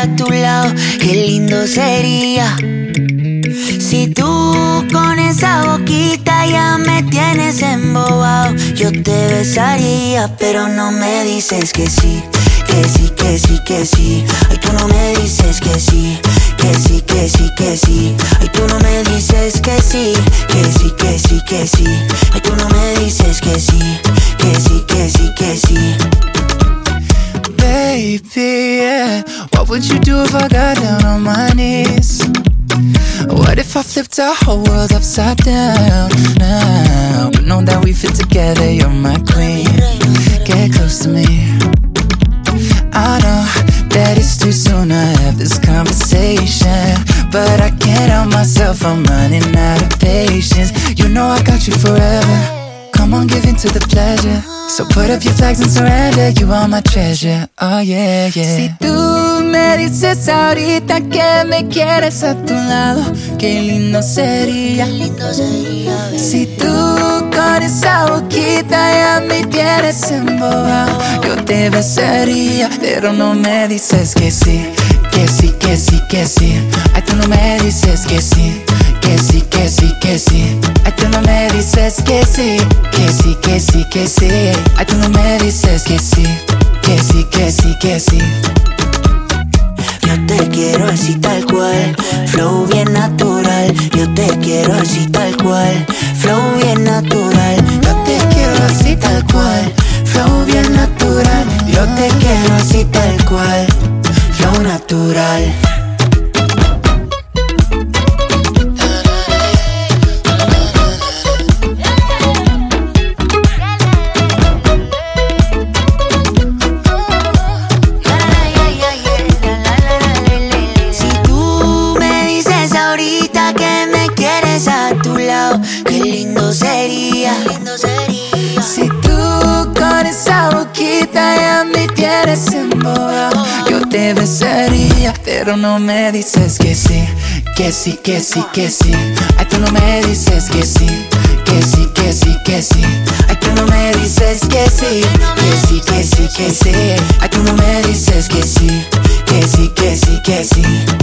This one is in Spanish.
a tu lado, qué lindo sería. Si tú con esa boquita ya me tienes embobado, yo te besaría, pero no me dices que sí. Que sí, que sí, que sí. Ay, tú no me dices que sí. Que sí, que sí, que sí. Ay, tú no me dices que sí. Que sí, que sí, que sí. Ay, tú no me dices que sí. Que sí, que sí, que sí. Baby, yeah. What would you do if I got down on my knees? What if I flipped our whole world upside down now? But know that we fit together, you're my queen. Get close to me. I know that it's too soon to have this conversation, but I can't help myself, I'm running out of patience. You know I got you forever. Come on, give in to the pleasure. So put up your flags and surrender. You are my treasure, oh yeah, yeah. Si tú me dices ahorita que me quieres a tu lado, qué lindo sería. Si tú con esa boquita ya me tienes embobado, yo te besaría, pero no me dices que sí. Que sí, que sí, que sí. Ay, tú no me dices que sí. Que sí, que sí, que sí. Ay, tú no me dices que sí. Que sí, que sí, que sí. Ay, tú no me dices que sí. Que sí, que sí, que sí. Yo te quiero así tal cual, flow bien natural. Yo te quiero así tal cual, flow bien natural. Yo te quiero así tal cual, flow bien natural. Yo te quiero así tal cual, flow natural. Qué lindo sería. Si tú con esa boquita ya me tienes embobado, yo te besaría, pero no me dices que sí. Que sí, que sí, que sí. Ay, tú no me dices que sí. Que sí, que sí, que sí. Ay, tú no me dices que sí. Que sí, que sí, que sí. Ay, tú no me dices que sí. Que sí, que sí, que sí.